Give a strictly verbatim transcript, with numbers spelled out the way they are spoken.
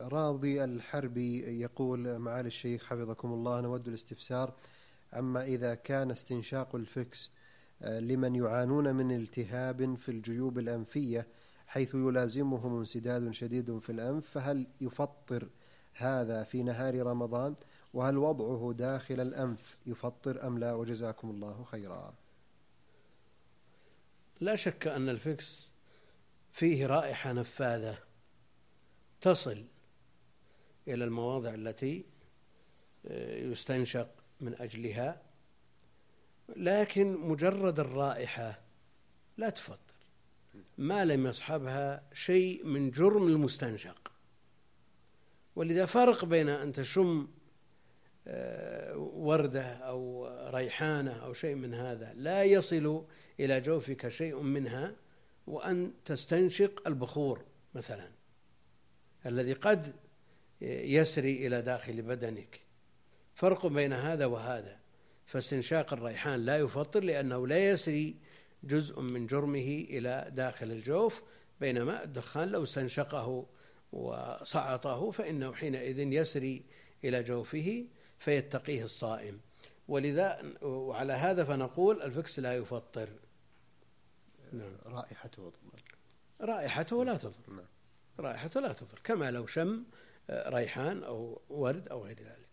راضي الحربي يقول: معالي الشيخ حفظكم الله، نود الاستفسار عما إذا كان استنشاق الفكس لمن يعانون من التهاب في الجيوب الأنفية حيث يلازمهم انسداد شديد في الأنف، فهل يفطر هذا في نهار رمضان؟ وهل وضعه داخل الأنف يفطر أم لا؟ وجزاكم الله خيرا. لا شك أن الفكس فيه رائحة نفاذة تصل إلى المواضع التي يستنشق من أجلها، لكن مجرد الرائحة لا تفطر ما لم يصحبها شيء من جرم المستنشق. ولذا فرق بين أن تشم وردة أو ريحانة أو شيء من هذا لا يصل إلى جوفك شيء منها، وأن تستنشق البخور مثلا الذي قد يسري إلى داخل بدنك. فرق بين هذا وهذا. فاستنشاق الريحان لا يفطر لأنه لا يسري جزء من جرمه إلى داخل الجوف، بينما الدخان لو استنشقه وصعطه فإنه حينئذ يسري إلى جوفه فيتقيه الصائم. ولذا وعلى هذا فنقول الفكس لا يفطر. نعم. رائحته رائحته لا تضر. نعم. رائحته لا تضر كما لو شم ريحان أو ورد أو غير ذلك.